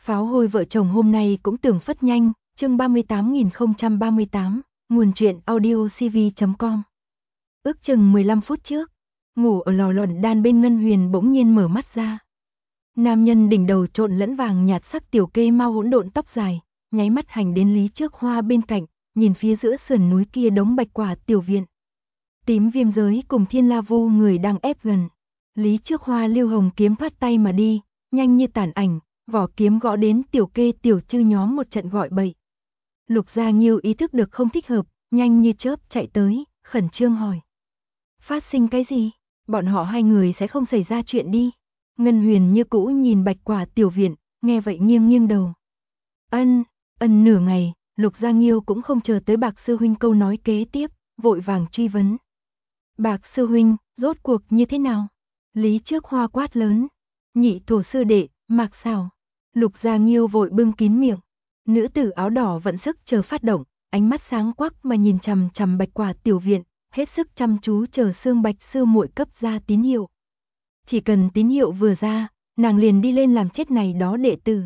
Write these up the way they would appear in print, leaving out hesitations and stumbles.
Pháo hôi vợ chồng hôm nay cũng tưởng phất nhanh, chương 38.038, nguồn truyện audiocv.com. Ước chừng 15 phút trước, ngủ ở lò luyện đan bên Ngân Huyền bỗng nhiên mở mắt ra. Nam nhân đỉnh đầu trộn lẫn vàng nhạt sắc tiểu kê mau hỗn độn tóc dài, nháy mắt hành đến Lý Trước Hoa bên cạnh, nhìn phía giữa sườn núi kia đống bạch quả tiểu viện. Tím Viêm Giới cùng Thiên La Vu người đang ép gần. Lý Trước Hoa lưu hồng kiếm thoát tay mà đi, nhanh như tản ảnh, vỏ kiếm gõ đến tiểu kê tiểu chư nhóm một trận gọi bậy. Lục Gia Nghiêu ý thức được không thích hợp, nhanh như chớp chạy tới, khẩn trương hỏi. Phát sinh cái gì? Bọn họ hai người sẽ không xảy ra chuyện đi. Ngân Huyền như cũ nhìn bạch quả tiểu viện, nghe vậy nghiêng nghiêng đầu. Ân nửa ngày, Lục Gia Nghiêu cũng không chờ tới Bạc sư huynh câu nói kế tiếp, vội vàng truy vấn. Bạc sư huynh, rốt cuộc như thế nào? Lý Trước Hoa quát lớn. Nhị thổ sư đệ, Mạc Xảo. Lục Gia Nghiêu vội bưng kín miệng. Nữ tử áo đỏ vận sức chờ phát động, ánh mắt sáng quắc mà nhìn chằm chằm bạch quả tiểu viện, hết sức chăm chú chờ Sương Bạch sư muội cấp ra tín hiệu. Chỉ cần tín hiệu vừa ra, nàng liền đi lên làm chết này đó đệ tử.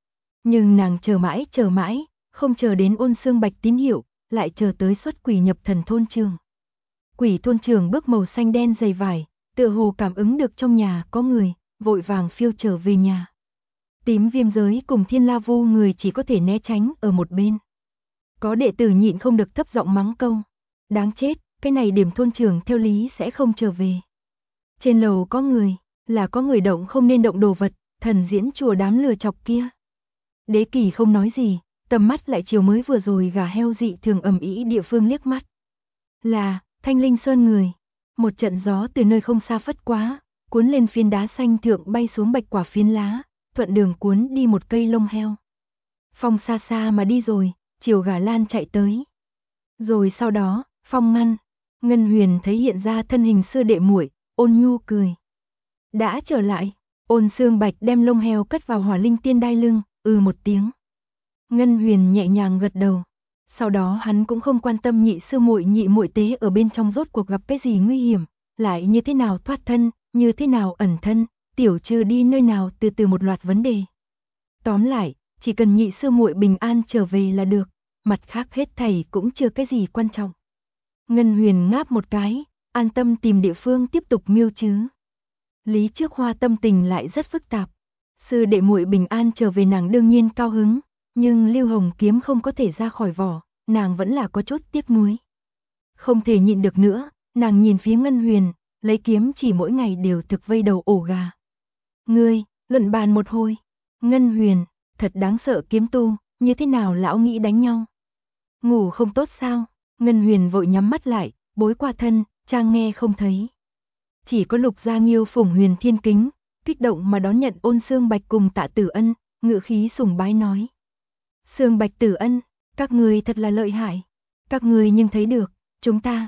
Nhưng nàng chờ mãi, không chờ đến ôn Sương Bạch tín hiệu, lại chờ tới xuất quỷ nhập thần thôn trường. Quỷ thôn trường bước màu xanh đen dày vải, tựa hồ cảm ứng được trong nhà có người, vội vàng phiêu trở về nhà. Tím Viêm Giới cùng Thiên La Vu người chỉ có thể né tránh ở một bên. Có đệ tử nhịn không được thấp giọng mắng câu. Đáng chết, cái này điểm thôn trường theo lý sẽ không trở về. Trên lầu có người, là có người động không nên động đồ vật, thần diễn chùa đám lừa chọc kia. Đế Kỳ không nói gì, tầm mắt lại chiều mới vừa rồi gà heo dị thường ầm ĩ địa phương liếc mắt. Là Thanh Linh Sơn người. Một trận gió từ nơi không xa phất quá, cuốn lên phiến đá xanh thượng bay xuống bạch quả phiến lá, thuận đường cuốn đi một cây lông heo. Phong xa xa mà đi rồi, chiều gà lan chạy tới. Rồi sau đó, Phong ngăn. Ngân Huyền thấy hiện ra thân hình sư đệ muội, ôn nhu cười. Đã trở lại, ôn Sương Bạch đem lông heo cất vào hỏa linh tiên đai lưng, một tiếng. Ngân Huyền nhẹ nhàng gật đầu. Sau đó hắn cũng không quan tâm nhị muội tế ở bên trong rốt cuộc gặp cái gì nguy hiểm, lại như thế nào thoát thân, như thế nào ẩn thân, tiểu trừ đi nơi nào từ từ một loạt vấn đề. Tóm lại, chỉ cần nhị sư muội bình an trở về là được, mặt khác hết thảy cũng chưa cái gì quan trọng. Ngân Huyền ngáp một cái, an tâm tìm địa phương tiếp tục miêu chứ. Lý Trước Hoa tâm tình lại rất phức tạp. Sư đệ muội bình an trở về nàng đương nhiên cao hứng, nhưng lưu hồng kiếm không có thể ra khỏi vỏ, nàng vẫn là có chút tiếc nuối. Không thể nhịn được nữa, nàng nhìn phía Ngân Huyền, lấy kiếm chỉ mỗi ngày đều thực vây đầu ổ gà. Ngươi, luận bàn một hồi. Ngân Huyền, thật đáng sợ kiếm tu, như thế nào lão nghĩ đánh nhau? Ngủ không tốt sao? Ngân Huyền vội nhắm mắt lại, bối qua thân, trang nghe không thấy. Chỉ có Lục Gia Nghiêu phủng Huyền Thiên Kính, kích động mà đón nhận ôn Sương Bạch cùng Tạ Tử Ân, ngự khí sùng bái nói. Sương Bạch Tử Ân, các người thật là lợi hại. Các người nhưng thấy được, chúng ta.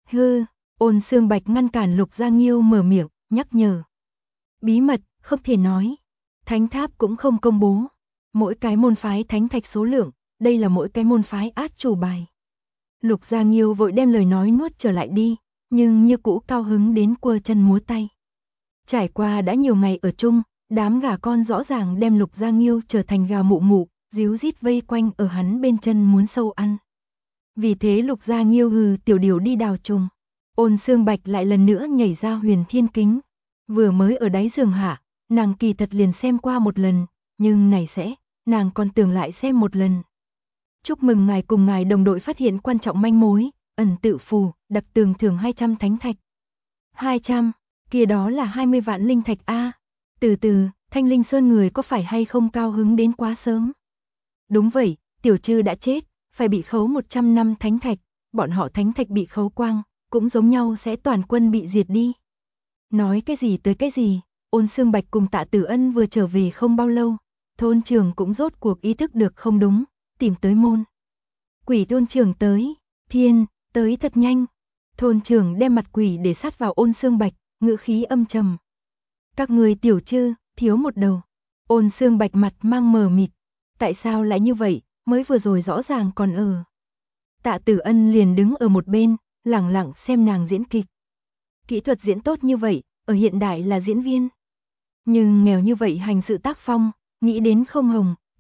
Ôn Sương Bạch ngăn cản Lục Gia Nghiêu mở miệng, nhắc nhở. Bí mật, không thể nói. Thánh tháp cũng không công bố. Mỗi cái môn phái thánh thạch số lượng, đây là mỗi cái môn phái át chủ bài. Lục Gia Nghiêu vội đem lời nói nuốt trở lại đi, nhưng như cũ cao hứng đến quơ chân múa tay. Trải qua đã nhiều ngày ở chung, đám gà con rõ ràng đem Lục Gia Nghiêu trở thành gà mụ mụ, díu dít vây quanh ở hắn bên chân muốn sâu ăn. Vì thế Lục Gia Nghiêu hừ tiểu điều đi đào trùng. Ôn Sương Bạch lại lần nữa nhảy ra Huyền Thiên Kính. Vừa mới ở đáy giường hạ, nàng kỳ thật liền xem qua một lần, nhưng này sẽ, nàng còn tưởng lại xem một lần. Chúc mừng ngài cùng ngài đồng đội phát hiện quan trọng manh mối, ẩn tự phù, đặc tường thưởng 200 thánh thạch. 200, kia đó là 20 vạn linh thạch a. Từ từ, Thanh Linh Sơn người có phải hay không cao hứng đến quá sớm? Đúng vậy, tiểu trư đã chết, phải bị khấu 100 năm thánh thạch, bọn họ thánh thạch bị khấu quang, cũng giống nhau sẽ toàn quân bị diệt đi. Nói cái gì tới cái gì, ôn Sương Bạch cùng Tạ Tử Ân vừa trở về không bao lâu, thôn trưởng cũng rốt cuộc ý thức được không đúng, tìm tới môn. Quỷ thôn trưởng tới, tới thật nhanh. Thôn trưởng đem mặt quỷ để sát vào ôn Sương Bạch, ngữ khí âm trầm. Các người tiểu trư, thiếu một đầu. Ôn Sương Bạch mặt mang mờ mịt. Tại sao lại như vậy, mới vừa rồi rõ ràng còn ở. Tạ Tử Ân liền đứng ở một bên, lẳng lặng xem nàng diễn kịch. Kỹ thuật diễn tốt như vậy, ở hiện đại là diễn viên. Nhưng nghèo như vậy hành sự tác phong, nghĩ đến không hồng,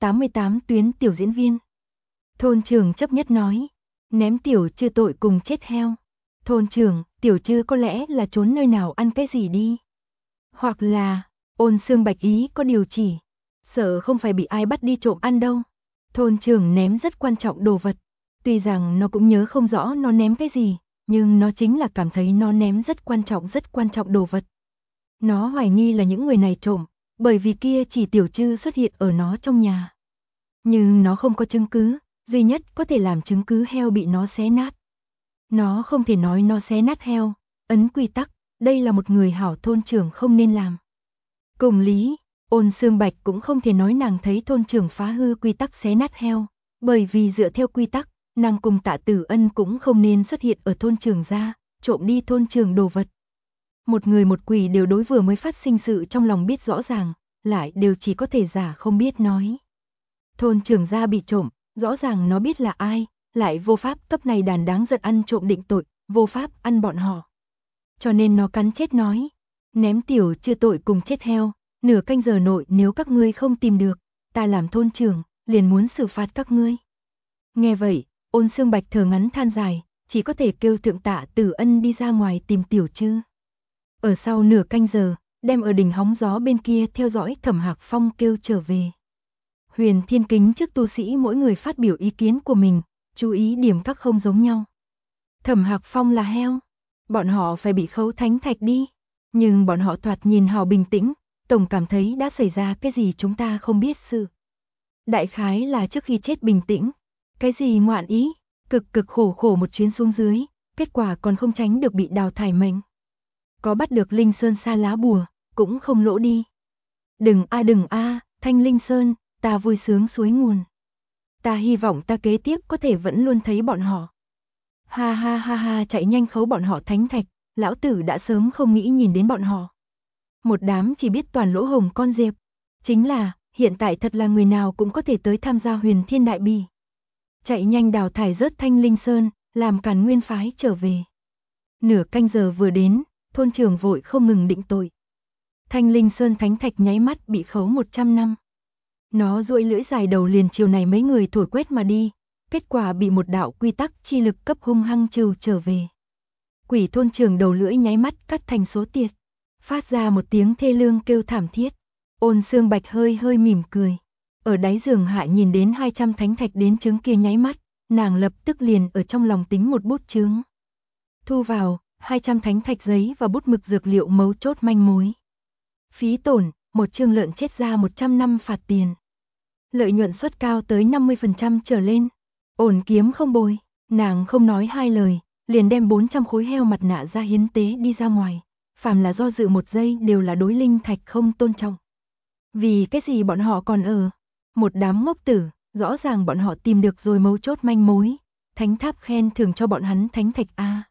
88 tuyến tiểu diễn viên. Thôn trưởng chấp nhất nói, ném tiểu chư tội cùng chết heo. Thôn trưởng, tiểu chư có lẽ là trốn nơi nào ăn cái gì đi. Hoặc là, Ôn Xương Bạch ý có điều chỉ, sợ không phải bị ai bắt đi trộm ăn đâu. Thôn trưởng ném rất quan trọng đồ vật, tuy rằng nó cũng nhớ không rõ nó ném cái gì, nhưng nó chính là cảm thấy nó ném rất quan trọng đồ vật. Nó hoài nghi là những người này trộm, bởi vì kia chỉ tiểu chư xuất hiện ở nó trong nhà. Nhưng nó không có chứng cứ, duy nhất có thể làm chứng cứ heo bị nó xé nát. Nó không thể nói nó xé nát heo, ấn quy tắc, đây là một người hảo thôn trưởng không nên làm. Cùng lý, Ôn Xương Bạch cũng không thể nói nàng thấy thôn trưởng phá hư quy tắc xé nát heo, bởi vì dựa theo quy tắc, nàng cùng Tạ Tử Ân cũng không nên xuất hiện ở thôn trưởng gia, trộm đi thôn trưởng đồ vật. Một người một quỷ đều đối vừa mới phát sinh sự trong lòng biết rõ ràng, lại đều chỉ có thể giả không biết nói. Thôn trưởng gia bị trộm, rõ ràng nó biết là ai, lại vô pháp cấp này đàn đáng giận ăn trộm định tội, vô pháp ăn bọn họ. Cho nên nó cắn chết nói, ném tiểu chưa tội cùng chết heo, nửa canh giờ nội nếu các ngươi không tìm được, ta làm thôn trưởng, liền muốn xử phạt các ngươi. Nghe vậy, Ôn Xương Bạch thở ngắn than dài, chỉ có thể kêu thượng Tạ Tử Ân đi ra ngoài tìm tiểu chư. Ở sau nửa canh giờ, đem ở đỉnh hóng gió bên kia theo dõi Thẩm Hạc Phong kêu trở về. Huyền Thiên Kính trước tu sĩ mỗi người phát biểu ý kiến của mình, chú ý điểm các không giống nhau. Thẩm Hạc Phong là heo, bọn họ phải bị khấu thánh thạch đi, nhưng bọn họ thoạt nhìn hào bình tĩnh, tổng cảm thấy đã xảy ra cái gì chúng ta không biết sự. Đại khái là trước khi chết bình tĩnh, cái gì ngoạn ý, cực khổ một chuyến xuống dưới, kết quả còn không tránh được bị đào thải mệnh. Có bắt được Linh Sơn sa lá bùa, cũng không lỗ đi. Đừng a, Thanh Linh Sơn, ta vui sướng suối nguồn. Ta hy vọng ta kế tiếp có thể vẫn luôn thấy bọn họ. Ha, chạy nhanh khấu bọn họ thánh thạch, lão tử đã sớm không nghĩ nhìn đến bọn họ. Một đám chỉ biết toàn lỗ hồng con diệp. Chính là, hiện tại thật là người nào cũng có thể tới tham gia Huyền Thiên Đại Bỉ. Chạy nhanh đào thải rớt Thanh Linh Sơn, làm Càn Nguyên phái trở về. Nửa canh giờ vừa đến, thôn trưởng vội không ngừng định tội. Thanh Linh Sơn thánh thạch nháy mắt bị khấu 100 năm. Nó duỗi lưỡi dài đầu liền chiều này mấy người thổi quét mà đi, kết quả bị một đạo quy tắc chi lực cấp hung hăng trừ trở về. Quỷ thôn trưởng đầu lưỡi nháy mắt cắt thành số tiệt, phát ra một tiếng thê lương kêu thảm thiết. Ôn Xương Bạch hơi mỉm cười. Ở đáy giường hạ nhìn đến 200 thánh thạch đến chứng kia nháy mắt, nàng lập tức liền ở trong lòng tính một bút chướng. Thu vào, 200 thánh thạch giấy và bút mực dược liệu mấu chốt manh mối. Phí tổn, một chương lợn chết ra 100 năm phạt tiền. Lợi nhuận suất cao tới 50% trở lên. Ổn kiếm không bồi, nàng không nói hai lời, liền đem 400 khối heo mặt nạ ra hiến tế đi ra ngoài. Phàm là do dự một giây đều là đối linh thạch không tôn trọng. Vì cái gì bọn họ còn ở? Một đám ngốc tử, rõ ràng bọn họ tìm được rồi mấu chốt manh mối. Thánh tháp khen thưởng cho bọn hắn thánh thạch a.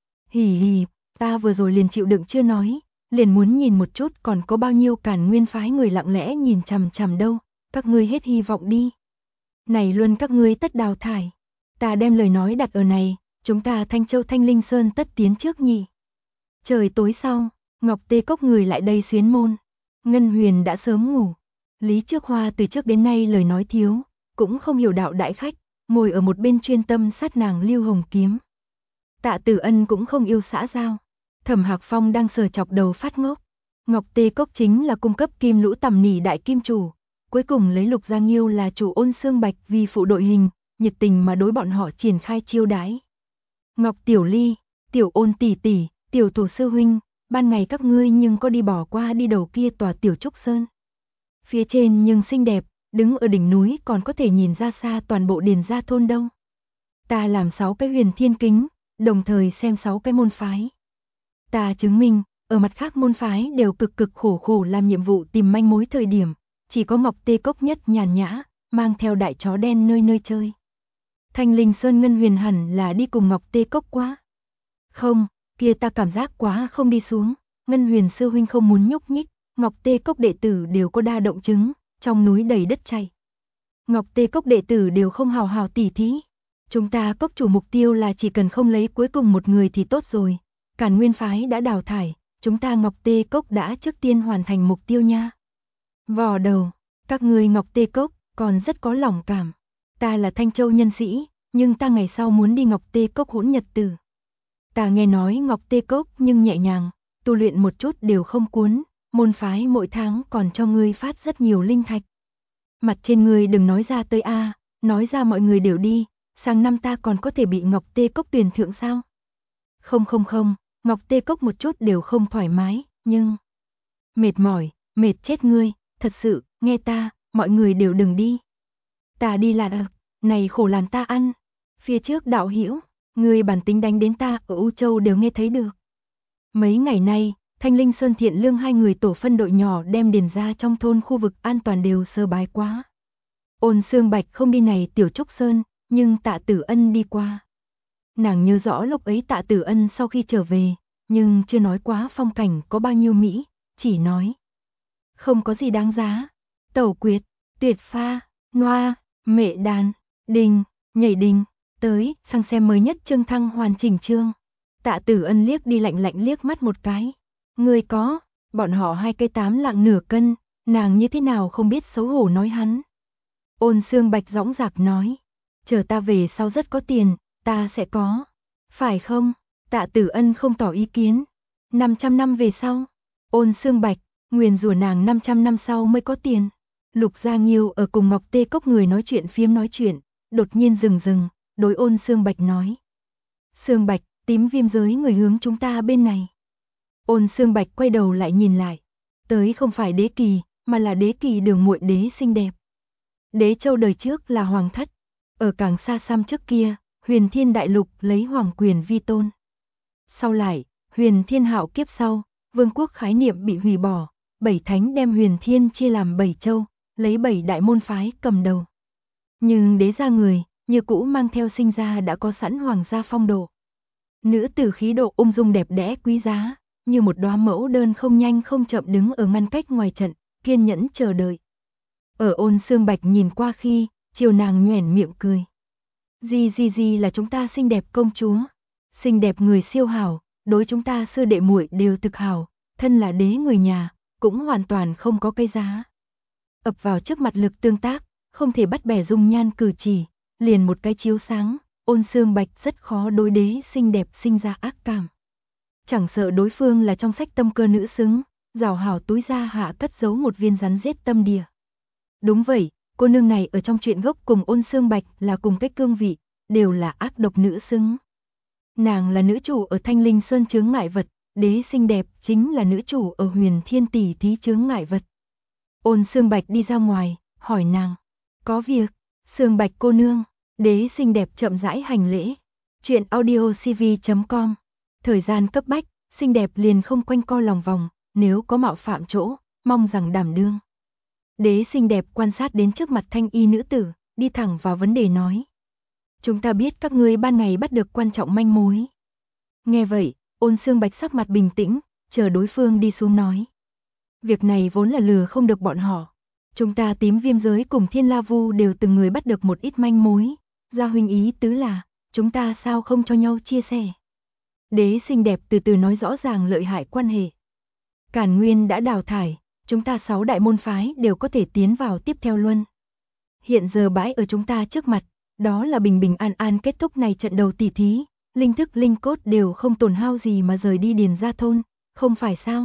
Hì, ta vừa rồi liền chịu đựng chưa nói, liền muốn nhìn một chút còn có bao nhiêu Càn Nguyên phái người lặng lẽ nhìn chằm đâu, các ngươi hết hy vọng đi. Này luôn các ngươi tất đào thải, ta đem lời nói đặt ở này, chúng ta Thanh Châu Thanh Linh Sơn tất tiến trước nhỉ. Trời tối sau, Ngọc Tê Cốc người lại đây xuyến môn, Ngân Huyền đã sớm ngủ, Lý Trước Hoa từ trước đến nay lời nói thiếu, cũng không hiểu đạo đại khách, ngồi ở một bên chuyên tâm sát nàng Lưu Hồng kiếm. Tạ Tử Ân cũng không yêu xã giao. Thẩm Hạc Phong đang sờ chọc đầu phát ngốc. Ngọc Tê Cốc chính là cung cấp kim lũ tầm nỉ đại kim chủ. Cuối cùng lấy Lục Giang Nghiêu là chủ Ôn Xương Bạch vì phụ đội hình, nhiệt tình mà đối bọn họ triển khai chiêu đãi. Ngọc Tiểu Ly, Tiểu Ôn tỷ tỷ, Tiểu Thổ sư huynh, ban ngày các ngươi nhưng có đi bỏ qua đi đầu kia tòa Tiểu Trúc Sơn. Phía trên nhưng xinh đẹp, đứng ở đỉnh núi còn có thể nhìn ra xa toàn bộ Điền Gia thôn đâu. Ta làm 6 cái Huyền Thiên Kính, đồng thời xem 6 cái môn phái. Ta chứng minh, ở mặt khác môn phái đều cực khổ làm nhiệm vụ tìm manh mối thời điểm, chỉ có Ngọc Tê Cốc nhất nhàn nhã, mang theo đại chó đen nơi chơi. Thanh Linh Sơn Ngân Huyền hẳn là đi cùng Ngọc Tê Cốc quá. Không, kia ta cảm giác quá không đi xuống, Ngân Huyền sư huynh không muốn nhúc nhích, Ngọc Tê Cốc đệ tử đều có đa động chứng, trong núi đầy đất chảy. Ngọc Tê Cốc đệ tử đều không hào tỉ thí. Chúng ta cốc chủ mục tiêu là chỉ cần không lấy cuối cùng một người thì tốt rồi. Càn Nguyên phái đã đào thải, chúng ta Ngọc Tê Cốc đã trước tiên hoàn thành mục tiêu nha. Vò đầu, các ngươi Ngọc Tê Cốc còn rất có lòng cảm. Ta là Thanh Châu nhân sĩ, nhưng ta ngày sau muốn đi Ngọc Tê Cốc hỗn nhật tử. Ta nghe nói Ngọc Tê Cốc nhưng nhẹ nhàng, tu luyện một chút đều không cuốn, môn phái mỗi tháng còn cho ngươi phát rất nhiều linh thạch. Mặt trên ngươi đừng nói ra tới a, nói ra mọi người đều đi, sang năm ta còn có thể bị Ngọc Tê Cốc tuyển thượng sao? Không, Ngọc Tê Cốc một chút đều không thoải mái, nhưng mệt mỏi, mệt chết ngươi, thật sự, nghe ta, mọi người đều đừng đi. Ta đi là được, này khổ làm ta ăn. Phía trước đạo hữu, ngươi bản tính đánh đến ta ở U Châu đều nghe thấy được. Mấy ngày nay, Thanh Linh Sơn Thiện Lương hai người tổ phân đội nhỏ đem điền ra trong thôn khu vực an toàn đều sơ bái quá. Ôn Sương Bạch không đi này Tiểu Trúc Sơn, nhưng Tạ Tử Ân đi qua. Nàng nhớ rõ lúc ấy Tạ Tử Ân sau khi trở về, nhưng chưa nói quá phong cảnh có bao nhiêu mỹ, chỉ nói không có gì đáng giá. Tẩu quyệt, tuyệt pha, noa, mệ đàn, đình, nhảy đình, tới, sang xem mới nhất chương thăng hoàn chỉnh chương. Tạ Tử Ân liếc đi lạnh lạnh liếc mắt một cái. Người có, bọn họ 2 cây 8 lạng nửa cân, nàng như thế nào không biết xấu hổ nói hắn. Ôn Sương Bạch dõng dạc nói, chờ ta về sau rất có tiền, ta sẽ có. Phải không? Tạ Tử Ân không tỏ ý kiến. 500 năm về sau, Ôn Sương Bạch, nguyền rủa nàng 500 năm sau mới có tiền. Lục Gia Nghiêu ở cùng Ngọc Tê Cốc người nói chuyện phiếm nói chuyện, đột nhiên dừng, đối Ôn Sương Bạch nói. Sương Bạch, tím viêm giới người hướng chúng ta bên này. Ôn Sương Bạch quay đầu lại nhìn lại, tới không phải Đế Kỳ, mà là Đế Kỳ Đường muội đế xinh đẹp. Đế Châu đời trước là hoàng thất, ở càng xa xăm trước kia, Huyền Thiên Đại Lục lấy hoàng quyền vi tôn. Sau lại, Huyền Thiên Hạo kiếp sau, vương quốc khái niệm bị hủy bỏ, 7 thánh đem Huyền Thiên chia làm 7 châu, lấy 7 đại môn phái cầm đầu. Nhưng đế gia người, như cũ mang theo sinh ra đã có sẵn hoàng gia phong độ. Nữ tử khí độ ung dung đẹp đẽ quý giá, như một đóa mẫu đơn không nhanh không chậm đứng ở ngăn cách ngoài trận, kiên nhẫn chờ đợi. Ở Ôn Sương Bạch nhìn qua khi, chiều nàng nhoẻn miệng cười. Gì là chúng ta xinh đẹp công chúa, xinh đẹp người siêu hảo, đối chúng ta sư đệ muội đều thực hảo, thân là đế người nhà, cũng hoàn toàn không có cái giá. Ập vào trước mặt lực tương tác, không thể bắt bẻ dung nhan cử chỉ, liền một cái chiếu sáng, Ôn Sương Bạch rất khó đối đế xinh đẹp sinh ra ác cảm. Chẳng sợ đối phương là trong sách tâm cơ nữ xứng, rào hảo túi ra hạ cất giấu một viên rắn rết tâm địa. Đúng vậy, cô nương này ở trong truyện gốc cùng Ôn Sương Bạch là cùng cách cương vị, đều là ác độc nữ xứng. Nàng là nữ chủ ở Thanh Linh Sơn chướng ngại vật, đế xinh đẹp chính là nữ chủ ở Huyền Thiên tỷ thí chướng ngại vật. Ôn Sương Bạch đi ra ngoài, hỏi nàng, có việc, Sương Bạch cô nương, đế xinh đẹp chậm rãi hành lễ. Chuyện audiocv.com. Thời gian cấp bách, xinh đẹp liền không quanh co lòng vòng, nếu có mạo phạm chỗ, mong rằng đảm đương. Đế xinh đẹp quan sát đến trước mặt thanh y nữ tử, đi thẳng vào vấn đề nói. Chúng ta biết các ngươi ban ngày bắt được quan trọng manh mối. Nghe vậy, Ôn Sương Bạch sắc mặt bình tĩnh, chờ đối phương đi xuống nói. Việc này vốn là lừa không được bọn họ. Chúng ta tím viêm giới cùng Thiên La Vu đều từng người bắt được một ít manh mối. Gia huynh ý tứ là, chúng ta sao không cho nhau chia sẻ. Đế xinh đẹp từ từ nói rõ ràng lợi hại quan hệ. Cản Nguyên đã đào thải, chúng ta 6 đại môn phái đều có thể tiến vào tiếp theo luân. Hiện giờ bãi ở chúng ta trước mặt, đó là bình bình an an kết thúc này trận đầu tỷ thí, linh thức linh cốt đều không tổn hao gì mà rời đi điền gia thôn, không phải sao?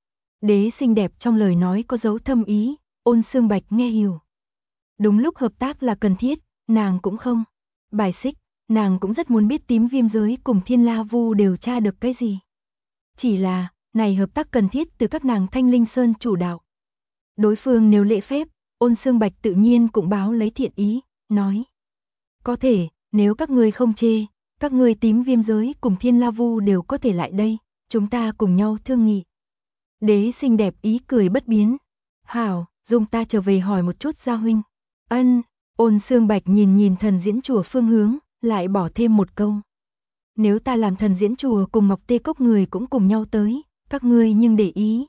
Đế xinh đẹp trong lời nói có dấu thâm ý, Ôn Sương Bạch nghe hiểu. Đúng lúc hợp tác là cần thiết, nàng cũng không bài xích, nàng cũng rất muốn biết tím viêm giới cùng Thiên La Vu đều tra được cái gì. Chỉ là, này hợp tác cần thiết từ các nàng Thanh Linh Sơn chủ đạo. Đối phương nếu lễ phép, Ôn Sương Bạch tự nhiên cũng báo lấy thiện ý, nói. Có thể, nếu các ngươi không chê, các ngươi tím viêm giới cùng Thiên La Vu đều có thể lại đây, chúng ta cùng nhau thương nghị. Đế xinh đẹp ý cười bất biến. Hảo, dung ta trở về hỏi một chút gia huynh. Ân, Ôn Sương Bạch nhìn thần diễn chùa phương hướng, lại bỏ thêm một câu. Nếu ta làm thần diễn chùa cùng Ngọc Tê Cốc người cũng cùng nhau tới, các ngươi nhưng để ý.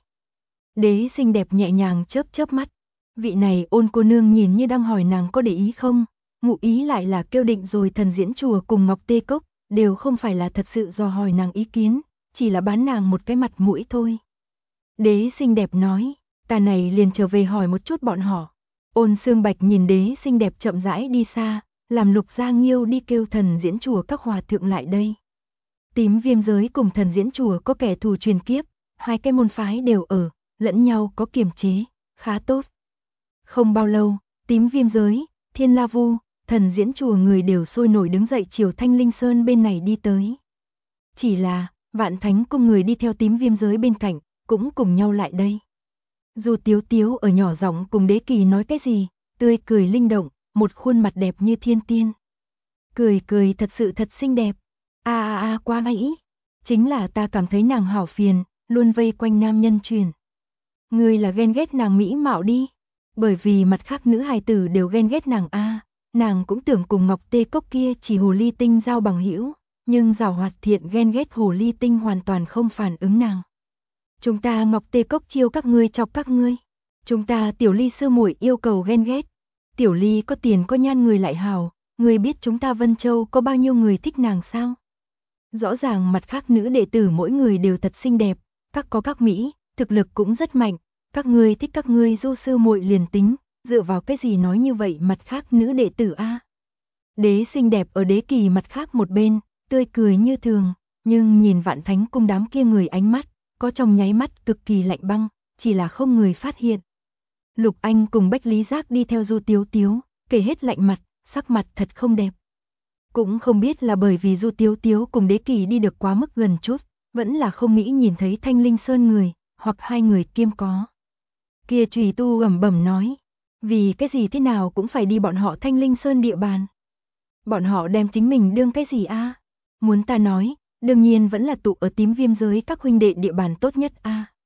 Đế xinh đẹp nhẹ nhàng chớp mắt. Vị này Ôn cô nương nhìn như đang hỏi nàng có để ý không, ngụ ý lại là kêu định rồi thần diễn chùa cùng Ngọc Tê Cốc, đều không phải là thật sự do hỏi nàng ý kiến, chỉ là bán nàng một cái mặt mũi thôi. Đế xinh đẹp nói, ta này liền trở về hỏi một chút bọn họ. Ôn Xương Bạch nhìn đế xinh đẹp chậm rãi đi xa, làm Lục Gia Nghiêu đi kêu thần diễn chùa các hòa thượng lại đây. Tím Viêm giới cùng thần diễn chùa có kẻ thù truyền kiếp, hai cái môn phái đều ở, lẫn nhau có kiềm chế, khá tốt. Không bao lâu, Tím Viêm giới, Thiên La Vu, thần diễn chùa người đều sôi nổi đứng dậy chiều Thanh Linh Sơn bên này đi tới. Chỉ là, Vạn Thánh Cung người đi theo Tím Viêm giới bên cạnh, cũng cùng nhau lại đây. Dù Tiếu Tiếu ở nhỏ giọng cùng Đế Kỳ nói cái gì, tươi cười linh động, một khuôn mặt đẹp như thiên tiên. Cười cười thật sự thật xinh đẹp. Quá mỹ. Chính là ta cảm thấy nàng hảo phiền, luôn vây quanh nam nhân truyền. Ngươi là ghen ghét nàng mỹ mạo đi. Bởi vì mặt khác nữ hài tử đều ghen ghét nàng nàng cũng tưởng cùng Ngọc Tê Cốc kia chỉ hồ ly tinh giao bằng hữu, nhưng giảo hoạt thiện ghen ghét hồ ly tinh hoàn toàn không phản ứng nàng. Chúng ta Ngọc Tê Cốc chiêu các ngươi chọc các ngươi. Chúng ta Tiểu Ly sư muội yêu cầu ghen ghét. Tiểu Ly có tiền có nhan người lại hào, người biết chúng ta Vân Châu có bao nhiêu người thích nàng sao? Rõ ràng mặt khác nữ đệ tử mỗi người đều thật xinh đẹp, các có các mỹ, thực lực cũng rất mạnh, các ngươi thích các ngươi du sư muội liền tính, dựa vào cái gì nói như vậy mặt khác nữ đệ tử Đế xinh đẹp ở Đế Kỳ mặt khác một bên, tươi cười như thường, nhưng nhìn Vạn Thánh Cung đám kia người ánh mắt, có trong nháy mắt cực kỳ lạnh băng, chỉ là không người phát hiện. Lục Anh cùng Bách Lý Giác đi theo Du Tiếu Tiếu, kể hết lạnh mặt, sắc mặt thật không đẹp. Cũng không biết là bởi vì Du Tiếu Tiếu cùng Đế Kỳ đi được quá mức gần chút, vẫn là không nghĩ nhìn thấy Thanh Linh Sơn người, hoặc hai người kiêm có. Kia Trùy Tu ẩm bẩm nói, vì cái gì thế nào cũng phải đi bọn họ Thanh Linh Sơn địa bàn. Bọn họ đem chính mình đương cái gì Muốn ta nói, đương nhiên vẫn là tụ ở Tím Viêm giới các huynh đệ địa bàn tốt nhất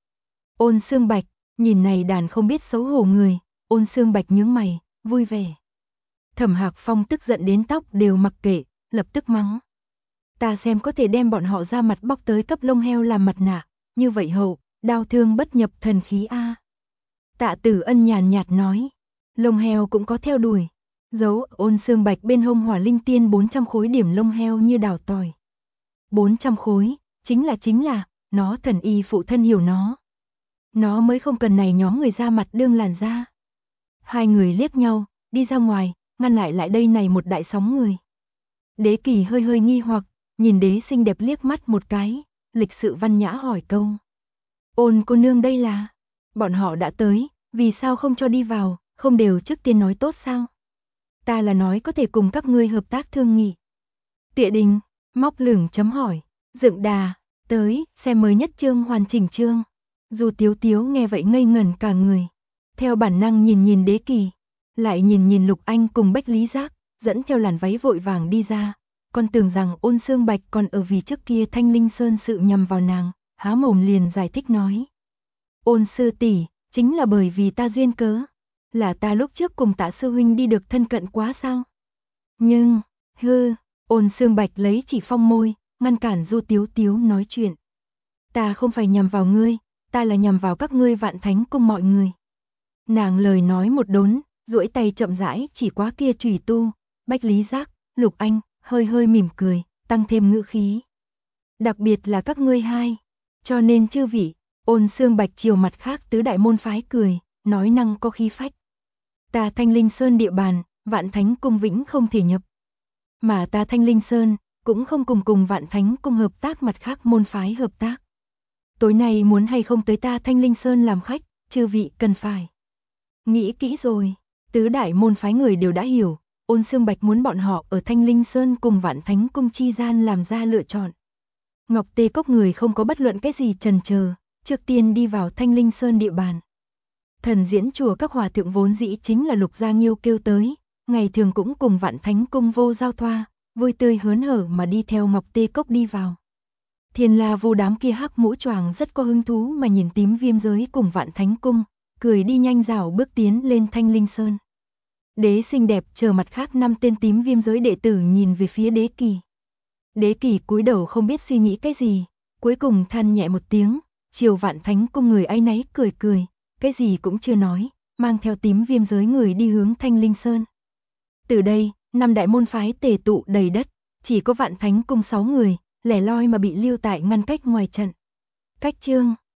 Ôn Xương Bạch, nhìn này đàn không biết xấu hổ người, Ôn Xương Bạch nhướng mày, vui vẻ. Thẩm Hạc Phong tức giận đến tóc đều mặc kệ, lập tức mắng. Ta xem có thể đem bọn họ ra mặt bóc tới cấp lông heo làm mặt nạ, như vậy hậu, đao thương bất nhập thần khí Tạ Tử Ân nhàn nhạt nói, lông heo cũng có theo đuổi. Giấu Ôn Xương Bạch bên hông Hỏa Linh Tiên 400 khối điểm lông heo như đào tỏi. 400 khối, chính là, nó thần y phụ thân hiểu nó. Nó mới không cần này nhóm người ra mặt đương làn da. Hai người liếc nhau, đi ra ngoài, ngăn lại đây này một đại sóng người. Đế Kỳ hơi hơi nghi hoặc, nhìn đế xinh đẹp liếc mắt một cái, lịch sự văn nhã hỏi câu. Ôn cô nương đây là, bọn họ đã tới, vì sao không cho đi vào, không đều trước tiên nói tốt sao? Ta là nói có thể cùng các ngươi hợp tác thương nghị. Tịa Đình, móc lửng chấm hỏi, Dựng Đà, tới, xem mới nhất chương hoàn chỉnh chương. Dù Tiếu Tiếu nghe vậy ngây ngẩn cả người, theo bản năng nhìn Đế Kỳ, lại nhìn Lục Anh cùng Bách Lý Giác, dẫn theo làn váy vội vàng đi ra, còn tưởng rằng Ôn Xương Bạch còn ở vì trước kia Thanh Linh Sơn sự nhằm vào nàng, há mồm liền giải thích nói. Ôn sư tỷ, chính là bởi vì ta duyên cớ, là ta lúc trước cùng Tạ sư huynh đi được thân cận quá sao? Nhưng, Ôn Xương Bạch lấy chỉ phong môi, ngăn cản Du Tiếu Tiếu nói chuyện. Ta không phải nhằm vào ngươi, ta là nhằm vào các ngươi Vạn Thánh Cung mọi người. Nàng lời nói một đốn, duỗi tay chậm rãi chỉ quá kia Trùy Tu, Bách Lý Giác, Lục Anh, hơi hơi mỉm cười, tăng thêm ngữ khí. Đặc biệt là các ngươi hai, cho nên chư vị, Ôn Xương Bạch chiều mặt khác tứ đại môn phái cười, nói năng có khí phách. Ta Thanh Linh Sơn địa bàn, Vạn Thánh Cung vĩnh không thể nhập. Mà ta Thanh Linh Sơn, cũng không cùng Vạn Thánh Cung hợp tác mặt khác môn phái hợp tác. Tối nay muốn hay không tới ta Thanh Linh Sơn làm khách, chư vị cần phải. Nghĩ kỹ rồi, tứ đại môn phái người đều đã hiểu, Ôn Xương Bạch muốn bọn họ ở Thanh Linh Sơn cùng Vạn Thánh Cung chi gian làm ra lựa chọn. Ngọc Tê Cốc người không có bất luận cái gì chần chờ, trước tiên đi vào Thanh Linh Sơn địa bàn. Thần diễn chùa các hòa thượng vốn dĩ chính là Lục Gia Nghiêu kêu tới, ngày thường cũng cùng Vạn Thánh Cung vô giao thoa, vui tươi hớn hở mà đi theo Ngọc Tê Cốc đi vào. Thiên La Vu đám kia hắc mũ choàng rất có hứng thú mà nhìn Tím Viêm giới cùng Vạn Thánh Cung, cười đi nhanh rảo bước tiến lên Thanh Linh Sơn. Đế xinh đẹp chờ mặt khác 5 tên Tím Viêm giới đệ tử nhìn về phía Đế Kỳ. Đế Kỳ cúi đầu không biết suy nghĩ cái gì, cuối cùng than nhẹ một tiếng, chiều Vạn Thánh Cung người áy náy cười, cái gì cũng chưa nói, mang theo Tím Viêm giới người đi hướng Thanh Linh Sơn. Từ đây, 5 đại môn phái tề tụ đầy đất, chỉ có Vạn Thánh Cung 6 người, lẻ loi mà bị lưu tại ngăn cách ngoài trận. Cách chương